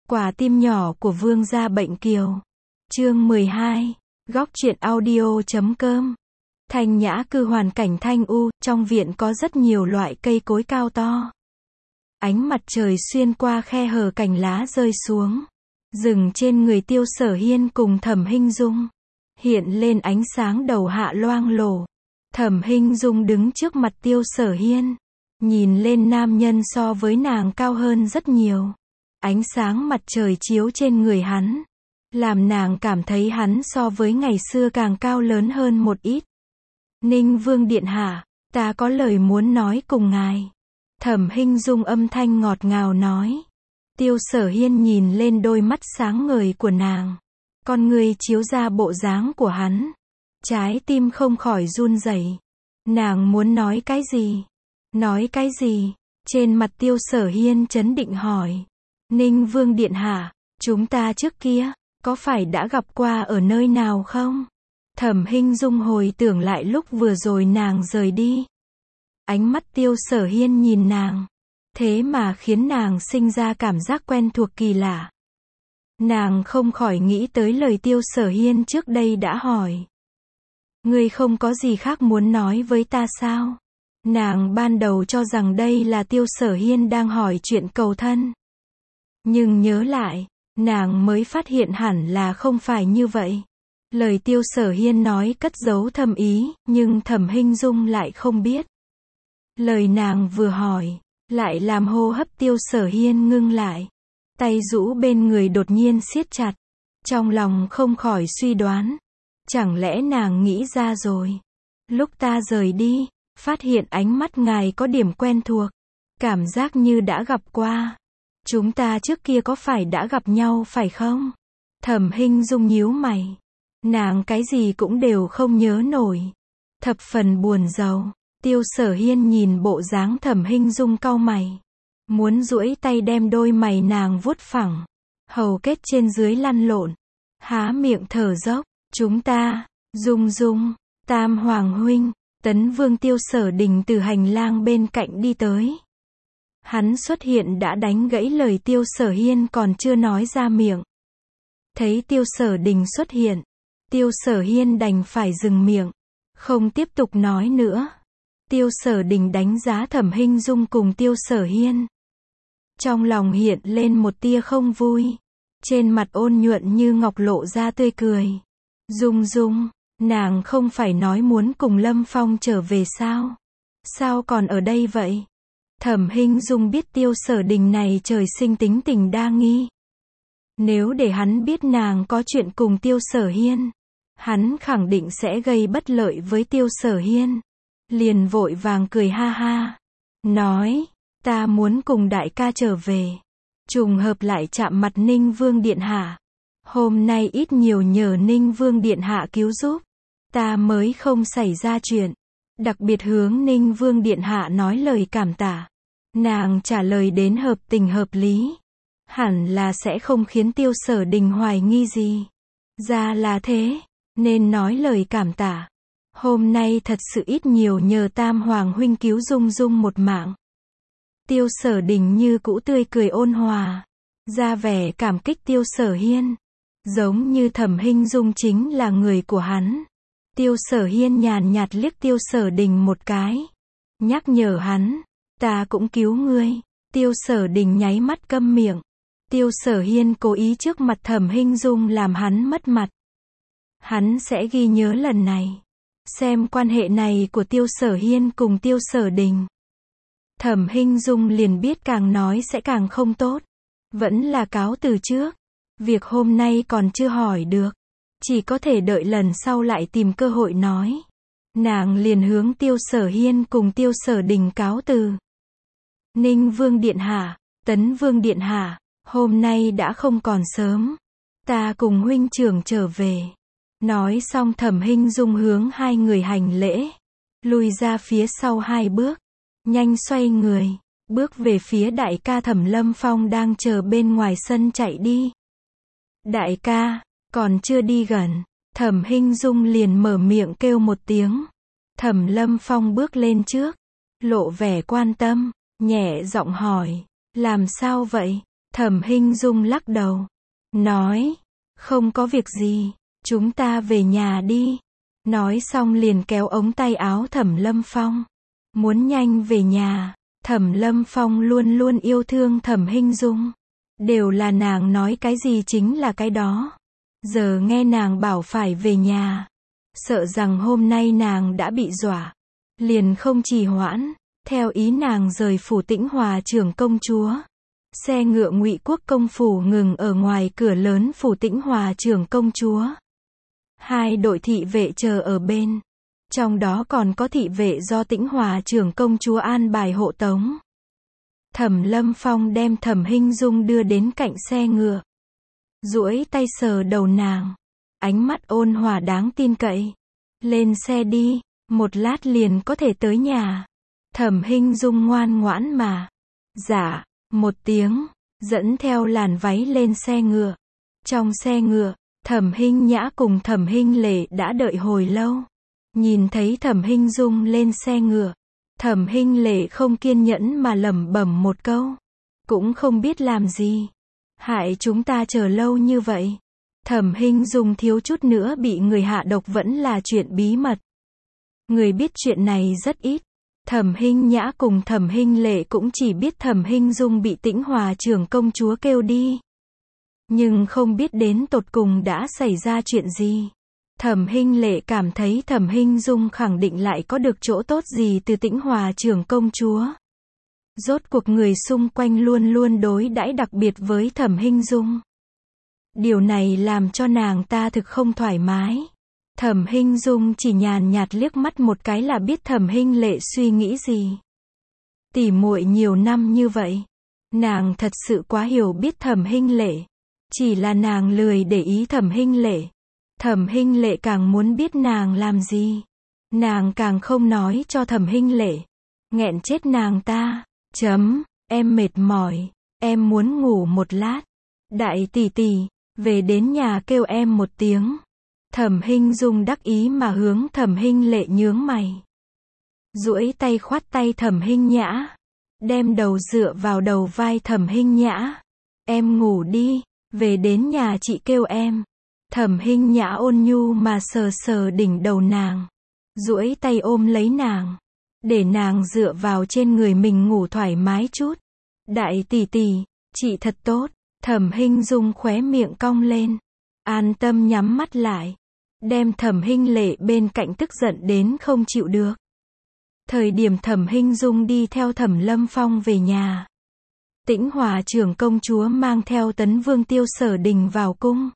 Quả tim nhỏ của vương gia bệnh kiều. Chương 12. Góc truyện audio.com. Thanh nhã cư hoàn cảnh thanh u, trong viện có rất nhiều loại cây cối cao to. Ánh mặt trời xuyên qua khe hở cành lá rơi xuống, dừng trên người Tiêu Sở Hiên cùng Thẩm Hinh Dung, hiện lên ánh sáng đầu hạ loang lổ. Thẩm Hinh Dung đứng trước mặt Tiêu Sở Hiên, nhìn lên nam nhân so với nàng cao hơn rất nhiều. Ánh sáng mặt trời chiếu trên người hắn, làm nàng cảm thấy hắn so với ngày xưa càng cao lớn hơn một ít. Ninh Vương điện hạ, ta có lời muốn nói cùng ngài. Thẩm Hinh Dung âm thanh ngọt ngào nói. Tiêu Sở Hiên nhìn lên đôi mắt sáng ngời của nàng, con người chiếu ra bộ dáng của hắn, trái tim không khỏi run rẩy. Nàng muốn nói cái gì? Nói cái gì? Trên mặt Tiêu Sở Hiên trấn định hỏi. Ninh Vương điện hạ, chúng ta trước kia, có phải đã gặp qua ở nơi nào không? Thẩm Hinh Dung hồi tưởng lại lúc vừa rồi nàng rời đi. Ánh mắt Tiêu Sở Hiên nhìn nàng, thế mà khiến nàng sinh ra cảm giác quen thuộc kỳ lạ. Nàng không khỏi nghĩ tới lời Tiêu Sở Hiên trước đây đã hỏi. Ngươi không có gì khác muốn nói với ta sao? Nàng ban đầu cho rằng đây là Tiêu Sở Hiên đang hỏi chuyện cầu thân. Nhưng nhớ lại, nàng mới phát hiện hẳn là không phải như vậy. Lời Tiêu Sở Hiên nói cất giấu thâm ý, nhưng Thẩm Hinh Dung lại không biết. Lời nàng vừa hỏi, lại làm hô hấp Tiêu Sở Hiên ngưng lại. Tay rũ bên người đột nhiên siết chặt. Trong lòng không khỏi suy đoán. Chẳng lẽ nàng nghĩ ra rồi? Lúc ta rời đi, phát hiện ánh mắt ngài có điểm quen thuộc. Cảm giác như đã gặp qua. Chúng ta trước kia có phải đã gặp nhau phải không? Thẩm Hinh Dung nhíu mày. Nàng cái gì cũng đều không nhớ nổi. Thập phần buồn rầu. Tiêu Sở Hiên nhìn bộ dáng Thẩm Hinh Dung cau mày. Muốn duỗi tay đem đôi mày nàng vuốt phẳng. Hầu kết trên dưới lăn lộn. Há miệng thở dốc. Chúng ta, Dung Dung, Tam Hoàng huynh, Tấn Vương Tiêu Sở Đình từ hành lang bên cạnh đi tới. Hắn xuất hiện đã đánh gãy lời Tiêu Sở Hiên còn chưa nói ra miệng. Thấy Tiêu Sở Đình xuất hiện, Tiêu Sở Hiên đành phải dừng miệng, không tiếp tục nói nữa. Tiêu Sở Đình đánh giá Thẩm Hinh Dung cùng Tiêu Sở Hiên. Trong lòng hiện lên một tia không vui. Trên mặt ôn nhuận như ngọc lộ ra tươi cười. Dung Dung, nàng không phải nói muốn cùng Lâm Phong trở về sao? Sao còn ở đây vậy? Thẩm Hinh Dung biết Tiêu Sở Đình này trời sinh tính tình đa nghi. Nếu để hắn biết nàng có chuyện cùng Tiêu Sở Hiên, hắn khẳng định sẽ gây bất lợi với Tiêu Sở Hiên. Liền vội vàng cười ha ha. Nói, ta muốn cùng đại ca trở về. Trùng hợp lại chạm mặt Ninh Vương điện hạ. Hôm nay ít nhiều nhờ Ninh Vương điện hạ cứu giúp, ta mới không xảy ra chuyện. Đặc biệt hướng Ninh Vương điện hạ nói lời cảm tạ. Nàng trả lời đến hợp tình hợp lý. Hẳn là sẽ không khiến Tiêu Sở Đình hoài nghi gì. Ra là thế, nên nói lời cảm tạ. Hôm nay thật sự ít nhiều nhờ Tam Hoàng huynh cứu Dung Dung một mạng. Tiêu Sở Đình như cũ tươi cười ôn hòa, ra vẻ cảm kích Tiêu Sở Hiên. Giống như Thẩm Hinh Dung chính là người của hắn. Tiêu Sở Hiên nhàn nhạt liếc Tiêu Sở Đình một cái. Nhắc nhở hắn, ta cũng cứu ngươi. Tiêu Sở Đình nháy mắt câm miệng. Tiêu Sở Hiên cố ý trước mặt Thẩm Hinh Dung làm hắn mất mặt. Hắn sẽ ghi nhớ lần này. Xem quan hệ này của Tiêu Sở Hiên cùng Tiêu Sở Đình. Thẩm Hinh Dung liền biết càng nói sẽ càng không tốt. Vẫn là cáo từ trước. Việc hôm nay còn chưa hỏi được. Chỉ có thể đợi lần sau lại tìm cơ hội nói. Nàng liền hướng Tiêu Sở Hiên cùng Tiêu Sở Đình cáo từ. Ninh Vương điện hạ, Tấn Vương điện hạ, hôm nay đã không còn sớm. Ta cùng huynh trưởng trở về. Nói xong Thẩm Hinh Dung hướng hai người hành lễ. Lùi ra phía sau hai bước. Nhanh xoay người. Bước về phía đại ca Thẩm Lâm Phong đang chờ bên ngoài sân chạy đi. Đại ca, còn chưa đi gần. Thẩm Hinh Dung liền mở miệng kêu một tiếng. Thẩm Lâm Phong bước lên trước. Lộ vẻ quan tâm. Nhẹ giọng hỏi. Làm sao vậy? Thẩm Hinh Dung lắc đầu, nói, không có việc gì, chúng ta về nhà đi. Nói xong liền kéo ống tay áo Thẩm Lâm Phong, muốn nhanh về nhà. Thẩm Lâm Phong luôn luôn yêu thương Thẩm Hinh Dung, đều là nàng nói cái gì chính là cái đó. Giờ nghe nàng bảo phải về nhà, sợ rằng hôm nay nàng đã bị dọa, liền không trì hoãn, theo ý nàng rời phủ Tĩnh Hòa trưởng công chúa. Xe ngựa Ngụy Quốc công phủ ngừng ở ngoài cửa lớn phủ Tĩnh Hòa trưởng công chúa. Hai đội thị vệ chờ ở bên, trong đó còn có thị vệ do Tĩnh Hòa trưởng công chúa an bài hộ tống. Thẩm Lâm Phong đem Thẩm Hinh Dung đưa đến cạnh xe ngựa, duỗi tay sờ đầu nàng, ánh mắt ôn hòa đáng tin cậy. Lên xe đi, một lát liền có thể tới nhà. Thẩm Hinh Dung ngoan ngoãn mà dạ một tiếng, dẫn theo làn váy lên xe ngựa. Trong xe ngựa, Thẩm Hinh Nhã cùng Thẩm Hinh Lệ đã đợi hồi lâu. Nhìn thấy Thẩm Hinh Dung lên xe ngựa, Thẩm Hinh Lệ không kiên nhẫn mà lẩm bẩm một câu, cũng không biết làm gì, hại chúng ta chờ lâu như vậy. Thẩm Hinh Dung thiếu chút nữa bị người hạ độc vẫn là chuyện bí mật. Người biết chuyện này rất ít. Thẩm Hinh Nhã cùng Thẩm Hinh Lệ cũng chỉ biết Thẩm Hinh Dung bị Tĩnh Hòa trưởng công chúa kêu đi, nhưng không biết đến tột cùng đã xảy ra chuyện gì. Thẩm Hinh Lệ cảm thấy Thẩm Hinh Dung khẳng định lại có được chỗ tốt gì từ Tĩnh Hòa trưởng công chúa. Rốt cuộc người xung quanh luôn luôn đối đãi đặc biệt với Thẩm Hinh Dung. Điều này làm cho nàng ta thực không thoải mái. Thẩm Hinh Dung chỉ nhàn nhạt liếc mắt một cái là biết Thẩm Hinh Lệ suy nghĩ gì. Tỉ muội nhiều năm như vậy, nàng thật sự quá hiểu biết Thẩm Hinh Lệ. Chỉ là nàng lười để ý Thẩm Hinh Lệ. Thẩm Hinh Lệ càng muốn biết nàng làm gì, nàng càng không nói cho Thẩm Hinh Lệ. Nghẹn chết nàng ta. Em mệt mỏi, em muốn ngủ một lát. Đại tỷ tỷ, về đến nhà kêu em một tiếng. Thẩm Hinh Dung đắc ý mà hướng Thẩm Hinh Lệ nhướng mày, duỗi tay khoát tay Thẩm Hinh Nhã, đem đầu dựa vào đầu vai Thẩm Hinh Nhã. Em ngủ đi, về đến nhà chị kêu em. Thẩm Hinh Nhã ôn nhu mà sờ sờ đỉnh đầu nàng, duỗi tay ôm lấy nàng, để nàng dựa vào trên người mình ngủ thoải mái chút. Đại tỷ tỷ, chị thật tốt. Thẩm Hinh Dung khóe miệng cong lên, an tâm nhắm mắt lại, đem Thẩm Hinh Lệ bên cạnh tức giận đến không chịu được. Thời điểm Thẩm Hinh Dung đi theo Thẩm Lâm Phong về nhà, Tĩnh Hòa trưởng công chúa mang theo Tấn Vương Tiêu Sở Đình vào cung.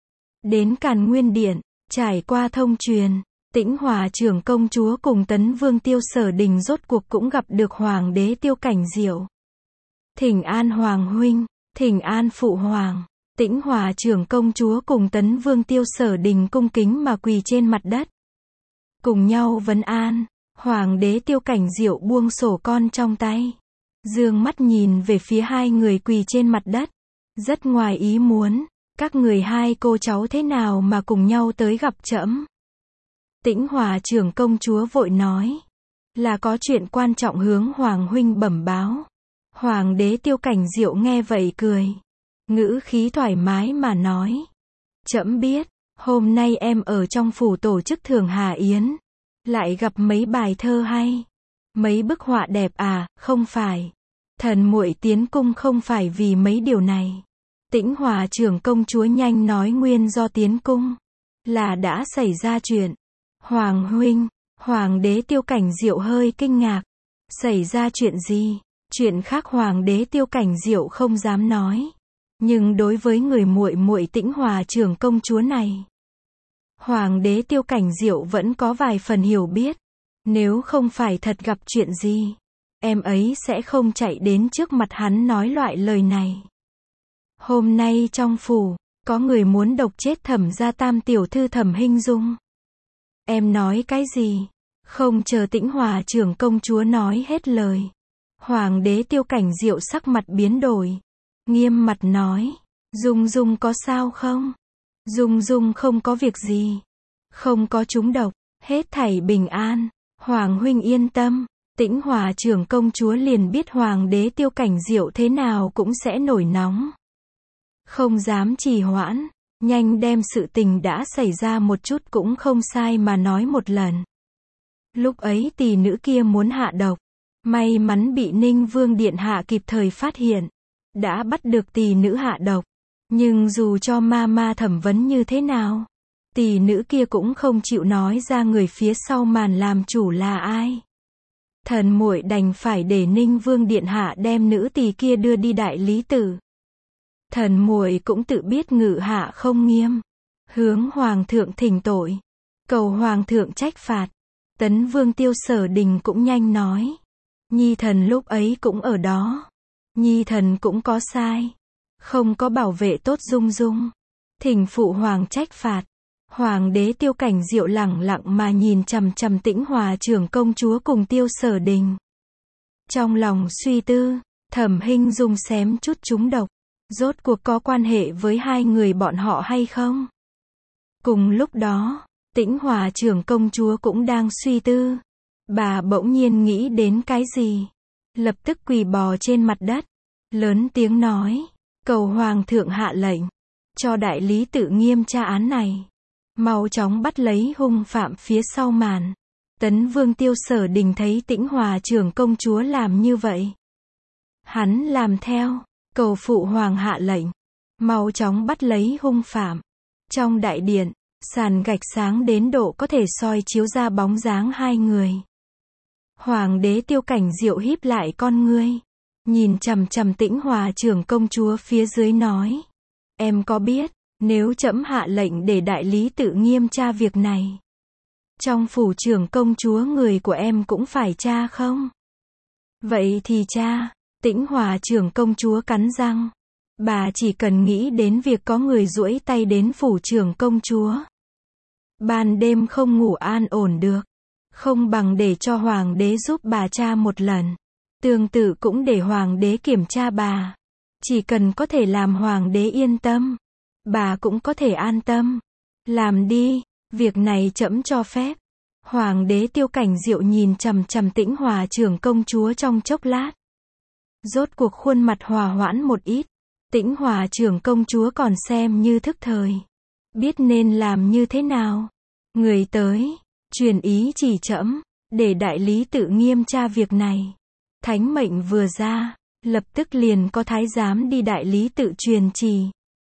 Đến Càn Nguyên Điện, trải qua thông truyền, Tĩnh Hòa trưởng công chúa cùng Tấn Vương Tiêu Sở Đình rốt cuộc cũng gặp được Hoàng đế Tiêu Cảnh Diệu. Thỉnh an Hoàng huynh, thỉnh an phụ hoàng. Tĩnh Hòa trưởng công chúa cùng Tấn Vương Tiêu Sở Đình cung kính mà quỳ trên mặt đất, cùng nhau vấn an. Hoàng đế Tiêu Cảnh Diệu buông sổ con trong tay, dương mắt nhìn về phía hai người quỳ trên mặt đất, rất ngoài ý muốn, các người hai cô cháu thế nào mà cùng nhau tới gặp trẫm? Tĩnh Hòa trưởng công chúa vội nói, là có chuyện quan trọng hướng Hoàng huynh bẩm báo. Hoàng đế Tiêu Cảnh Diệu nghe vậy cười, ngữ khí thoải mái mà nói, trẫm biết, hôm nay em ở trong phủ tổ chức Thường Hà Yến, lại gặp mấy bài thơ hay, mấy bức họa đẹp à? Không phải, thần muội tiến cung không phải vì mấy điều này. Tĩnh Hòa trưởng công chúa nhanh nói nguyên do tiến cung là đã xảy ra chuyện. Hoàng huynh, Hoàng đế Tiêu Cảnh Diệu hơi kinh ngạc, xảy ra chuyện gì? Chuyện khác Hoàng đế Tiêu Cảnh Diệu không dám nói, nhưng đối với người muội muội Tĩnh Hòa trưởng công chúa này, Hoàng đế Tiêu Cảnh Diệu vẫn có vài phần hiểu biết. Nếu không phải thật gặp chuyện gì, em ấy sẽ không chạy đến trước mặt hắn nói loại lời này. Hôm nay trong phủ, có người muốn độc chết Thẩm gia tam tiểu thư Thẩm Hinh Dung. Em nói cái gì? Không chờ Tĩnh Hòa trưởng công chúa nói hết lời, Hoàng đế Tiêu Cảnh Diệu sắc mặt biến đổi, nghiêm mặt nói, Dung Dung có sao không? Dung Dung không có việc gì, không có trúng độc, hết thảy bình an. Hoàng huynh yên tâm. Tĩnh Hòa trưởng công chúa liền biết hoàng đế Tiêu Cảnh Diệu thế nào cũng sẽ nổi nóng. Không dám trì hoãn, nhanh đem sự tình đã xảy ra một chút cũng không sai mà nói một lần. Lúc ấy tỷ nữ kia muốn hạ độc, may mắn bị Ninh Vương Điện Hạ kịp thời phát hiện, đã bắt được tỷ nữ hạ độc. Nhưng dù cho ma thẩm vấn như thế nào, tỷ nữ kia cũng không chịu nói ra người phía sau màn làm chủ là ai. Thần muội đành phải để Ninh Vương Điện Hạ đem nữ tỳ kia đưa đi đại lý tự. Thần muội cũng tự biết ngự hạ không nghiêm, hướng hoàng thượng thỉnh tội, cầu hoàng thượng trách phạt. Tấn Vương Tiêu Sở Đình cũng nhanh nói, nhi thần lúc ấy cũng ở đó, nhi thần cũng có sai, không có bảo vệ tốt Dung Dung, thỉnh phụ hoàng trách phạt. Hoàng đế Tiêu Cảnh Diệu lẳng lặng mà nhìn chằm chằm Tĩnh Hòa trưởng công chúa cùng Tiêu Sở Đình. Trong lòng suy tư, Thẩm Hinh Dung xém chút trúng độc, rốt cuộc có quan hệ với hai người bọn họ hay không? Cùng lúc đó, Tĩnh Hòa trưởng công chúa cũng đang suy tư. Bà bỗng nhiên nghĩ đến cái gì? Lập tức quỳ bò trên mặt đất, lớn tiếng nói, cầu hoàng thượng hạ lệnh, cho đại lý tự nghiêm tra án này. Mau chóng bắt lấy hung phạm phía sau màn. Tấn Vương Tiêu Sở Đình thấy Tĩnh Hòa trưởng công chúa làm như vậy, hắn làm theo, cầu phụ hoàng hạ lệnh, mau chóng bắt lấy hung phạm. Trong đại điện, sàn gạch sáng đến độ có thể soi chiếu ra bóng dáng hai người. Hoàng đế Tiêu Cảnh Diệu híp lại con ngươi, nhìn chằm chằm Tĩnh Hòa trưởng công chúa phía dưới nói, em có biết, nếu trẫm hạ lệnh để đại lý tự nghiêm tra việc này, trong phủ trưởng công chúa người của em cũng phải tra không? Vậy thì tra. Tĩnh Hòa trưởng công chúa cắn răng. Bà chỉ cần nghĩ đến việc có người duỗi tay đến phủ trưởng công chúa, ban đêm không ngủ an ổn được. Không bằng để cho hoàng đế giúp bà tra một lần. Tương tự cũng để hoàng đế kiểm tra bà. Chỉ cần có thể làm hoàng đế yên tâm, bà cũng có thể an tâm. Làm đi, việc này trẫm cho phép. Hoàng đế Tiêu Cảnh Diệu nhìn chằm chằm Tĩnh Hòa trưởng công chúa trong chốc lát. Rốt cuộc khuôn mặt hòa hoãn một ít. Tĩnh Hòa trưởng công chúa còn xem như thức thời, biết nên làm như thế nào. Người tới, truyền ý chỉ trẫm, để đại lý tự nghiêm tra việc này. Thánh mệnh vừa ra, lập tức liền có thái giám đi đại lý tự truyền chỉ.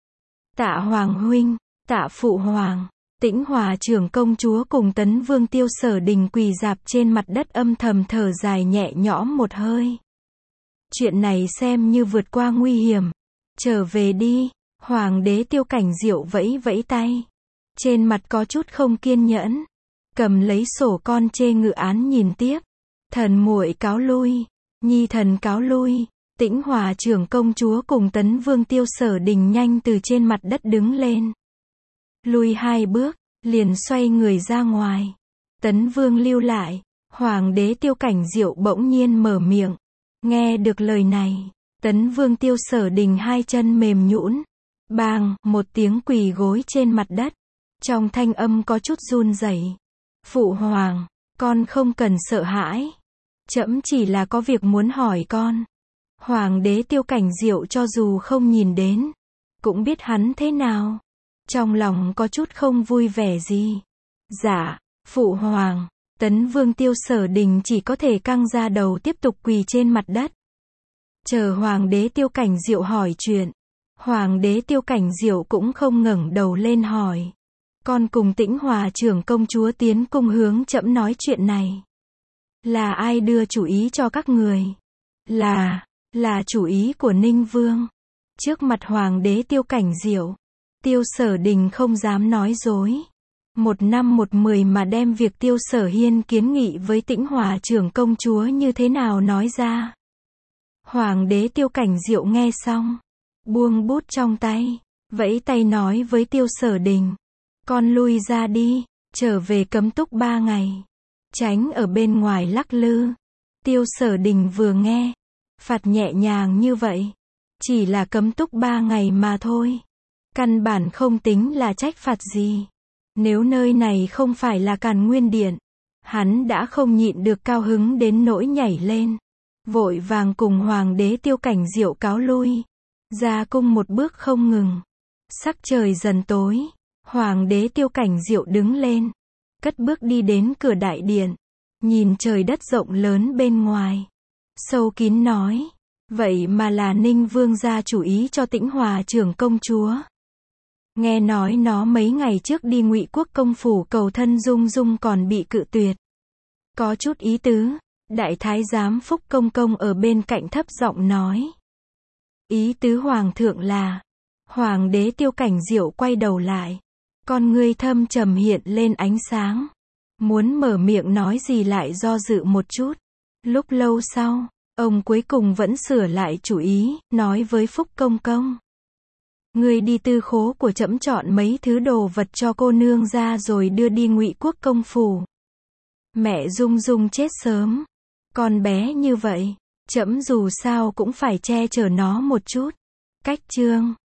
Tạ hoàng huynh, tạ phụ hoàng. Tĩnh Hòa trưởng công chúa cùng Tấn Vương Tiêu Sở Đình quỳ rạp trên mặt đất âm thầm thở dài nhẹ nhõm một hơi. Chuyện này xem như vượt qua nguy hiểm. Trở về đi. Hoàng đế Tiêu Cảnh Diệu vẫy vẫy tay, trên mặt có chút không kiên nhẫn, cầm lấy sổ con chê ngự án nhìn tiếp. Thần muội cáo lui, nhi thần cáo lui. Tĩnh Hòa trưởng công chúa cùng Tấn Vương Tiêu Sở Đình nhanh từ trên mặt đất đứng lên, lui 2 bước, liền xoay người ra ngoài. Tấn Vương lưu lại. Hoàng đế Tiêu Cảnh Diệu bỗng nhiên mở miệng. Nghe được lời này, Tấn Vương Tiêu Sở Đình 2 chân mềm nhũn, bang, một tiếng quỳ gối trên mặt đất. Trong thanh âm có chút run rẩy. Phụ hoàng, con không cần sợ hãi. Trẫm chỉ là có việc muốn hỏi con. Hoàng đế Tiêu Cảnh Diệu cho dù không nhìn đến, cũng biết hắn thế nào. Trong lòng có chút không vui vẻ gì. Dạ, phụ hoàng. Tấn Vương Tiêu Sở Đình chỉ có thể căng ra đầu tiếp tục quỳ trên mặt đất. Chờ Hoàng đế Tiêu Cảnh Diệu hỏi chuyện. Hoàng đế Tiêu Cảnh Diệu cũng không ngẩng đầu lên hỏi. Con cùng Tĩnh Hòa trưởng công chúa tiến cung hướng trẫm nói chuyện này. Là ai đưa chủ ý cho các người? Là chủ ý của Ninh Vương. Trước mặt Hoàng đế Tiêu Cảnh Diệu, Tiêu Sở Đình không dám nói dối. 1 năm 1 mười mà đem việc Tiêu Sở Hiên kiến nghị với Tĩnh Hòa trưởng công chúa như thế nào nói ra. Hoàng đế Tiêu Cảnh Diệu nghe xong, buông bút trong tay, vẫy tay nói với Tiêu Sở Đình. Con lui ra đi, trở về cấm túc 3 ngày. Tránh ở bên ngoài lắc lư. Tiêu Sở Đình vừa nghe, phạt nhẹ nhàng như vậy. Chỉ là cấm túc 3 ngày mà thôi. Căn bản không tính là trách phạt gì. Nếu nơi này không phải là Càn Nguyên Điện, Hắn đã không nhịn được cao hứng đến nỗi nhảy lên, vội vàng cùng hoàng đế Tiêu Cảnh Diệu cáo lui, ra cung một bước không ngừng. Sắc trời dần tối, hoàng đế Tiêu Cảnh Diệu đứng lên, cất bước đi đến cửa đại điện, nhìn trời đất rộng lớn bên ngoài, sâu kín nói, vậy mà là Ninh Vương gia chủ ý cho Tĩnh Hòa trưởng công chúa. Nghe nói nó mấy ngày trước đi Ngụy Quốc công phủ cầu thân Dung Dung còn bị cự tuyệt. Có chút ý tứ, đại thái giám Phúc Công Công ở bên cạnh thấp giọng nói. Ý tứ hoàng thượng là, hoàng đế Tiêu Cảnh Diệu quay đầu lại, con ngươi thâm trầm hiện lên ánh sáng, muốn mở miệng nói gì lại do dự một chút. Lúc lâu sau, ông cuối cùng vẫn sửa lại chủ ý, nói với Phúc Công Công. Ngươi đi tư khố của trẫm chọn mấy thứ đồ vật cho cô nương ra rồi đưa đi Ngụy Quốc công phủ. Mẹ Dung Dung chết sớm, con bé như vậy, trẫm dù sao cũng phải che chở nó một chút. Cách chương